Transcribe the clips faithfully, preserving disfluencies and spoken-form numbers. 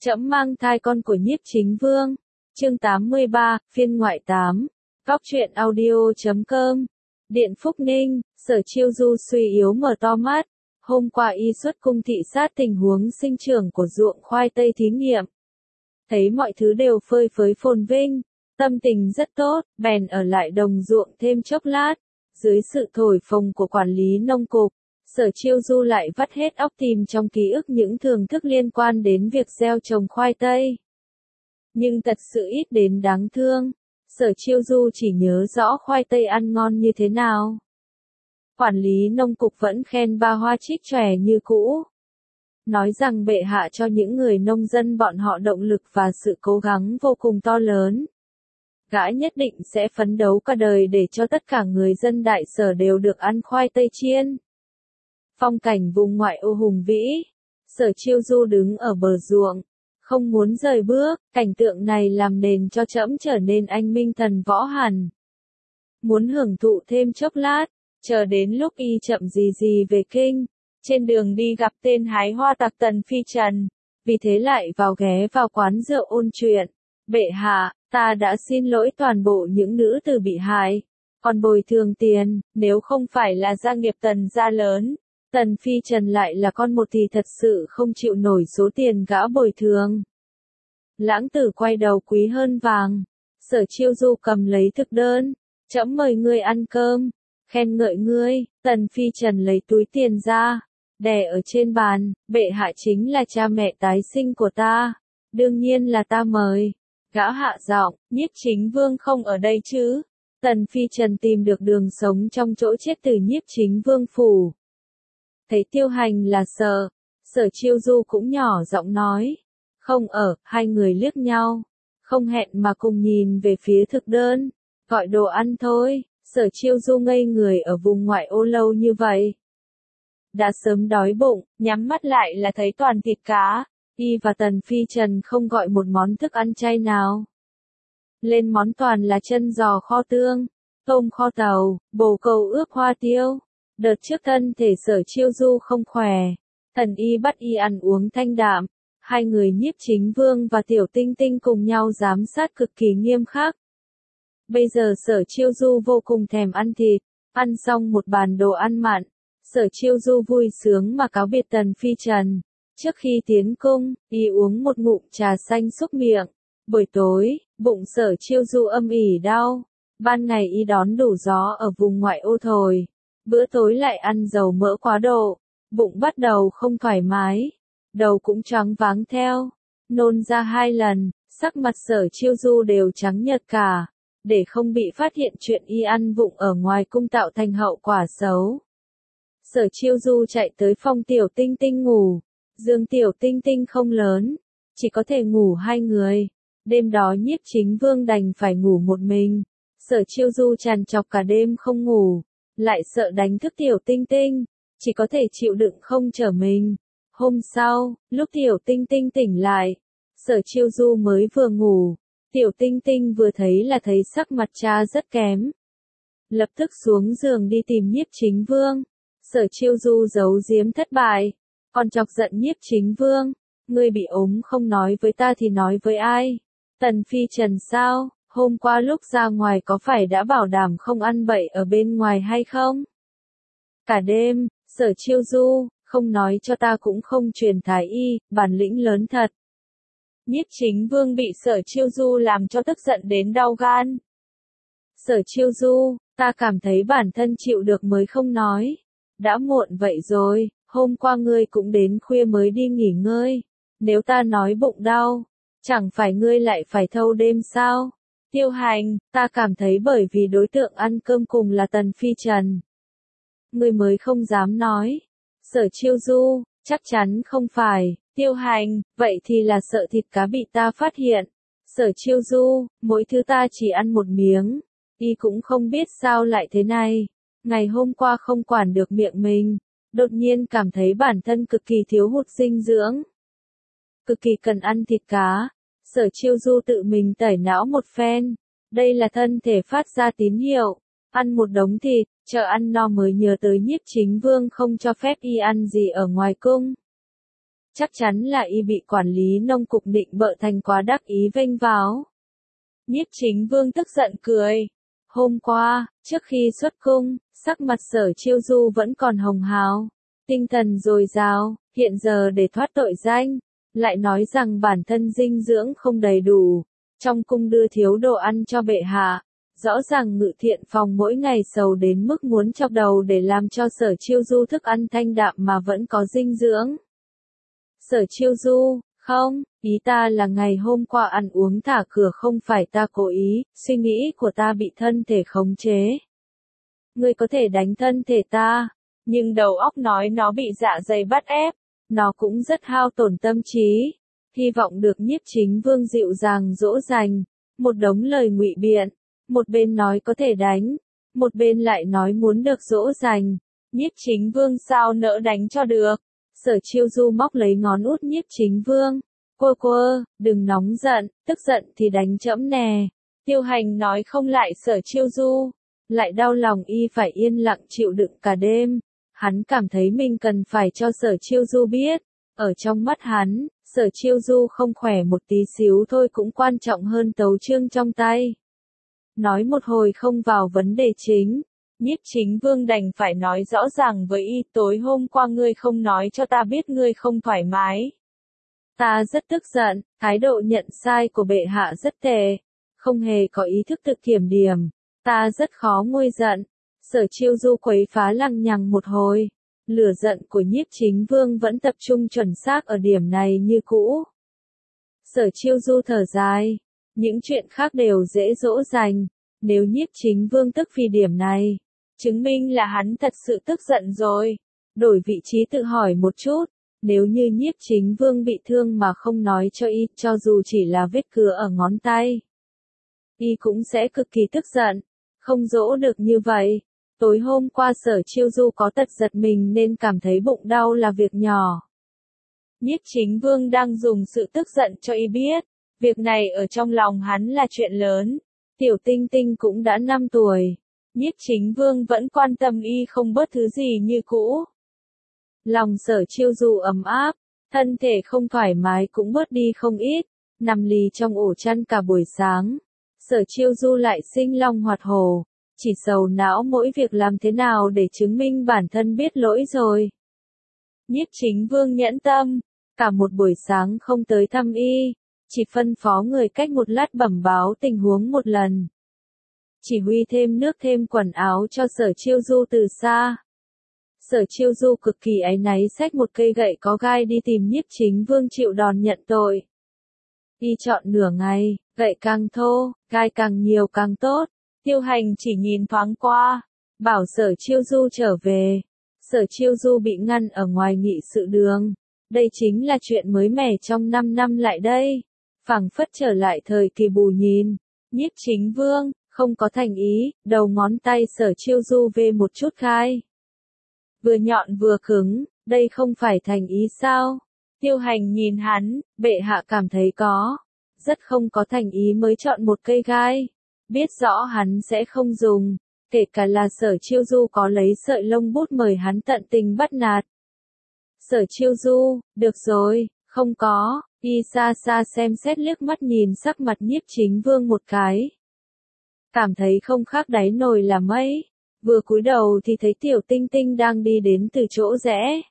Trẫm mang thai con của Nhiếp Chính Vương. Chương tám mươi ba, phiên ngoại tám. Góc truyện audio chấm com. Điện Phúc Ninh, Sở Chiêu Du suy yếu mở to mắt. Hôm qua y xuất cung thị sát tình huống sinh trưởng của ruộng khoai tây thí nghiệm. Thấy mọi thứ đều phơi phới phồn vinh, tâm tình rất tốt, bèn ở lại đồng ruộng thêm chốc lát. Dưới sự thổi phồng của quản lý nông cục, Sở Chiêu Du lại vắt hết óc tìm trong ký ức những thưởng thức liên quan đến việc gieo trồng khoai tây. Nhưng thật sự ít đến đáng thương, Sở Chiêu Du chỉ nhớ rõ khoai tây ăn ngon như thế nào. Quản lý nông cục vẫn khen ba hoa trích chòe như cũ. Nói rằng bệ hạ cho những người nông dân bọn họ động lực và sự cố gắng vô cùng to lớn. Gã nhất định sẽ phấn đấu cả đời để cho tất cả người dân đại sở đều được ăn khoai tây chiên. Phong cảnh vùng ngoại ô hùng vĩ, Sở Chiêu Du đứng ở bờ ruộng, không muốn rời bước, cảnh tượng này làm nền cho trẫm trở nên anh minh thần võ hẳn. Muốn hưởng thụ thêm chốc lát, chờ đến lúc y chậm gì gì về kinh, trên đường đi gặp tên hái hoa tặc Tần Phi Trần, vì thế lại vào ghé vào quán rượu ôn chuyện. Bệ hạ, ta đã xin lỗi toàn bộ những nữ tử bị hại, còn bồi thường tiền, nếu không phải là gia nghiệp Tần gia lớn. Tần Phi Trần lại là con một thì thật sự không chịu nổi số tiền gã bồi thường. Lãng tử quay đầu quý hơn vàng. Sở Chiêu Du cầm lấy thực đơn. Trẫm mời ngươi ăn cơm. Khen ngợi ngươi. Tần Phi Trần lấy túi tiền ra, đè ở trên bàn. Bệ hạ chính là cha mẹ tái sinh của ta. Đương nhiên là ta mời. Gã hạ giọng, Nhiếp Chính Vương không ở đây chứ. Tần Phi Trần tìm được đường sống trong chỗ chết từ Nhiếp Chính Vương phủ. Thấy Tiêu Hành là sợ, Sở Chiêu Du cũng nhỏ giọng nói. Không ở, hai người liếc nhau. Không hẹn mà cùng nhìn về phía thực đơn. Gọi đồ ăn thôi, Sở Chiêu Du ngây người ở vùng ngoại ô lâu như vậy. Đã sớm đói bụng, nhắm mắt lại là thấy toàn thịt cá. Y và Tần Phi Trần không gọi một món thức ăn chay nào. Lên món toàn là chân giò kho tương, tôm kho tàu, bồ câu ướp hoa tiêu. Đợt trước thân thể Sở Chiêu Du không khỏe, thần y bắt y ăn uống thanh đạm, hai người Nhiếp Chính Vương và Tiểu Tinh Tinh cùng nhau giám sát cực kỳ nghiêm khắc. Bây giờ Sở Chiêu Du vô cùng thèm ăn thịt, ăn xong một bàn đồ ăn mặn, Sở Chiêu Du vui sướng mà cáo biệt Tần Phi Trần. Trước khi tiến cung, y uống một ngụm trà xanh xúc miệng. Buổi tối, bụng Sở Chiêu Du âm ỉ đau. Ban ngày y đón đủ gió ở vùng ngoại ô thổi. Bữa tối lại ăn dầu mỡ quá độ, bụng bắt đầu không thoải mái, đầu cũng choáng váng theo, nôn ra hai lần, sắc mặt Sở Chiêu Du đều trắng nhợt cả, để không bị phát hiện chuyện y ăn vụng ở ngoài cung tạo thành hậu quả xấu. Sở Chiêu Du chạy tới phòng Tiểu Tinh Tinh ngủ, giường Tiểu Tinh Tinh không lớn, chỉ có thể ngủ hai người, đêm đó Nhiếp Chính Vương đành phải ngủ một mình, Sở Chiêu Du trằn trọc cả đêm không ngủ. Lại sợ đánh thức Tiểu Tinh Tinh, chỉ có thể chịu đựng không trở mình. Hôm sau, lúc Tiểu Tinh Tinh tỉnh lại, Sở Chiêu Du mới vừa ngủ, Tiểu Tinh Tinh vừa thấy là thấy sắc mặt cha rất kém. Lập tức xuống giường đi tìm Nhiếp Chính Vương. Sở Chiêu Du giấu giếm thất bại, còn chọc giận Nhiếp Chính Vương. Ngươi bị ốm không nói với ta thì nói với ai? Tần Phi Trần sao? Hôm qua lúc ra ngoài có phải đã bảo đảm không ăn bậy ở bên ngoài hay không? Cả đêm, Sở Chiêu Du, không nói cho ta cũng không truyền thái y, bản lĩnh lớn thật. Nhiếp Chính Vương bị Sở Chiêu Du làm cho tức giận đến đau gan. Sở Chiêu Du, ta cảm thấy bản thân chịu được mới không nói. Đã muộn vậy rồi, hôm qua ngươi cũng đến khuya mới đi nghỉ ngơi. Nếu ta nói bụng đau, chẳng phải ngươi lại phải thâu đêm sao? Tiêu Hành, ta cảm thấy bởi vì đối tượng ăn cơm cùng là Tần Phi Trần. Ngươi mới không dám nói. Sở Chiêu Du, chắc chắn không phải. Tiêu Hành, vậy thì là sợ thịt cá bị ta phát hiện. Sở Chiêu Du, mỗi thứ ta chỉ ăn một miếng. Y cũng không biết sao lại thế này. Ngày hôm qua không quản được miệng mình, đột nhiên cảm thấy bản thân cực kỳ thiếu hụt dinh dưỡng. Cực kỳ cần ăn thịt cá. Sở Chiêu Du tự mình tẩy não một phen. Đây là thân thể phát ra tín hiệu. Ăn một đống thịt, chờ ăn no mới nhớ tới Nhiếp Chính Vương không cho phép y ăn gì ở ngoài cung. chắc chắn là y bị quản lý nông cục định bợ thành quá đắc ý vênh váo. Nhiếp Chính Vương tức giận cười. Hôm qua, trước khi xuất cung, sắc mặt Sở Chiêu Du vẫn còn hồng hào, tinh thần dồi dào, hiện giờ để thoát tội danh, lại nói rằng bản thân dinh dưỡng không đầy đủ, trong cung đưa thiếu đồ ăn cho bệ hạ. Rõ ràng Ngự Thiện Phòng mỗi ngày sầu đến mức muốn chọc đầu để làm cho Sở Chiêu Du thức ăn thanh đạm mà vẫn có dinh dưỡng. Sở Chiêu Du, không, ý ta là ngày hôm qua ăn uống thả cửa không phải ta cố ý, suy nghĩ của ta bị thân thể khống chế. Ngươi có thể đánh thân thể ta, nhưng đầu óc nói nó bị dạ dày bắt ép, nó cũng rất hao tổn tâm trí. Hy vọng được Nhiếp Chính Vương dịu dàng dỗ dành, một đống lời ngụy biện, một bên nói có thể đánh, một bên lại nói muốn được dỗ dành. Nhiếp Chính Vương sao nỡ đánh cho được. Sở Chiêu Du móc lấy ngón út Nhiếp Chính Vương. Cô cô, đừng nóng giận, tức giận thì đánh trẫm nè. Tiêu Hành nói không lại Sở Chiêu Du, lại đau lòng y phải yên lặng chịu đựng cả đêm. Hắn cảm thấy mình cần phải cho Sở Chiêu Du biết, ở trong mắt hắn, Sở Chiêu Du không khỏe một tí xíu thôi cũng quan trọng hơn tấu chương trong tay. Nói một hồi không vào vấn đề chính, Nhiếp Chính Vương đành phải nói rõ ràng với y, tối hôm qua ngươi không nói cho ta biết ngươi không thoải mái. Ta rất tức giận, thái độ nhận sai của bệ hạ rất tệ, không hề có ý thức tự kiểm điểm, ta rất khó nguôi giận. Sở Chiêu Du quấy phá lằng nhằng một hồi, lửa giận của Nhiếp Chính Vương vẫn tập trung chuẩn xác ở điểm này như cũ. Sở Chiêu Du thở dài, những chuyện khác đều dễ dỗ dành, nếu Nhiếp Chính Vương tức vì điểm này, chứng minh là hắn thật sự tức giận rồi. Đổi vị trí tự hỏi một chút, nếu như Nhiếp Chính Vương bị thương mà không nói cho y, cho dù chỉ là vết cứa ở ngón tay, y cũng sẽ cực kỳ tức giận, không dỗ được như vậy. Tối hôm qua Sở Chiêu Du có tật giật mình nên cảm thấy bụng đau là việc nhỏ. Nhiếp Chính Vương đang dùng sự tức giận cho y biết, việc này ở trong lòng hắn là chuyện lớn. Tiểu Tinh Tinh cũng đã năm tuổi, Nhiếp Chính Vương vẫn quan tâm y không bớt thứ gì như cũ. Lòng Sở Chiêu Du ấm áp, thân thể không thoải mái cũng bớt đi không ít, nằm lì trong ổ chăn cả buổi sáng. Sở Chiêu Du lại sinh long hoạt hổ, chỉ sầu não mỗi việc làm thế nào để chứng minh bản thân biết lỗi rồi. Nhiếp Chính Vương nhẫn tâm, cả một buổi sáng không tới thăm y, chỉ phân phó người cách một lát bẩm báo tình huống một lần. Chỉ huy thêm nước thêm quần áo cho Sở Chiêu Du từ xa. Sở Chiêu Du cực kỳ áy náy xách một cây gậy có gai đi tìm Nhiếp Chính Vương chịu đòn nhận tội. Y chọn nửa ngày, gậy càng thô, gai càng nhiều càng tốt. Tiêu Hành chỉ nhìn thoáng qua, bảo Sở Chiêu Du trở về. Sở Chiêu Du bị ngăn ở ngoài nghị sự đường. Đây chính là chuyện mới mẻ trong năm năm lại đây. Phảng phất trở lại thời kỳ bù nhìn. Nhiếp Chính Vương, không có thành ý, đầu ngón tay Sở Chiêu Du về một chút gai. Vừa nhọn vừa cứng, đây không phải thành ý sao? Tiêu Hành nhìn hắn, bệ hạ cảm thấy có. Rất không có thành ý mới chọn một cây gai. Biết rõ hắn sẽ không dùng, kể cả là Sở Chiêu Du có lấy sợi lông bút mời hắn tận tình bắt nạt. Sở Chiêu Du, được rồi, không có, y xa xa xem xét liếc mắt nhìn sắc mặt Nhiếp Chính Vương một cái. Cảm thấy không khác đáy nồi là mấy, vừa cúi đầu thì thấy Tiểu Tinh Tinh đang đi đến từ chỗ rẽ.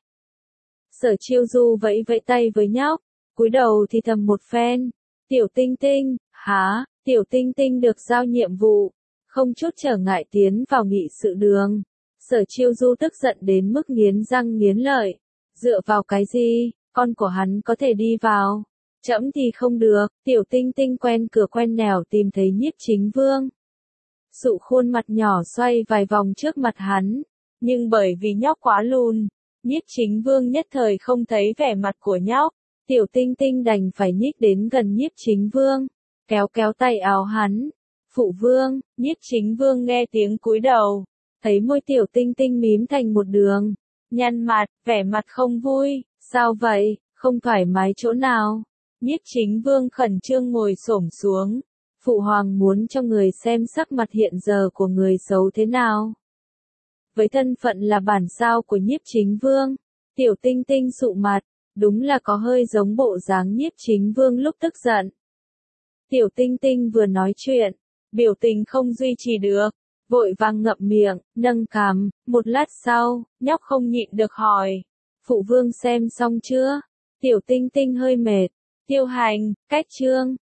Sở Chiêu Du vẫy vẫy tay với nhóc, cúi đầu thì thầm một phen, Tiểu Tinh Tinh, hả? Tiểu Tinh Tinh được giao nhiệm vụ, không chút trở ngại tiến vào nghị sự đường. Sở Chiêu Du tức giận đến mức nghiến răng nghiến lợi. Dựa vào cái gì, con của hắn có thể đi vào? Trẫm thì không được. Tiểu Tinh Tinh quen cửa quen nẻo tìm thấy Nhiếp Chính Vương. Sụ khuôn mặt nhỏ xoay vài vòng trước mặt hắn. Nhưng bởi vì nhóc quá lùn, Nhiếp Chính Vương nhất thời không thấy vẻ mặt của nhóc. Tiểu Tinh Tinh đành phải nhích đến gần Nhiếp Chính Vương, kéo kéo tay áo hắn. Phụ vương, Nhiếp Chính Vương nghe tiếng cúi đầu, thấy môi Tiểu Tinh Tinh mím thành một đường, nhăn mặt, vẻ mặt không vui. Sao vậy, không thoải mái chỗ nào? Nhiếp Chính Vương khẩn trương ngồi xổm xuống. Phụ hoàng muốn cho người xem sắc mặt hiện giờ của người xấu thế nào. Với thân phận là bản sao của Nhiếp Chính Vương, Tiểu Tinh Tinh sụ mặt, đúng là có hơi giống bộ dáng Nhiếp Chính Vương lúc tức giận. Tiểu Tinh Tinh vừa nói chuyện, biểu tình không duy trì được, vội vàng ngậm miệng, nâng cằm, một lát sau, nhóc không nhịn được hỏi. Phụ vương xem xong chưa? Tiểu Tinh Tinh hơi mệt. Tiêu Hành, cách chương.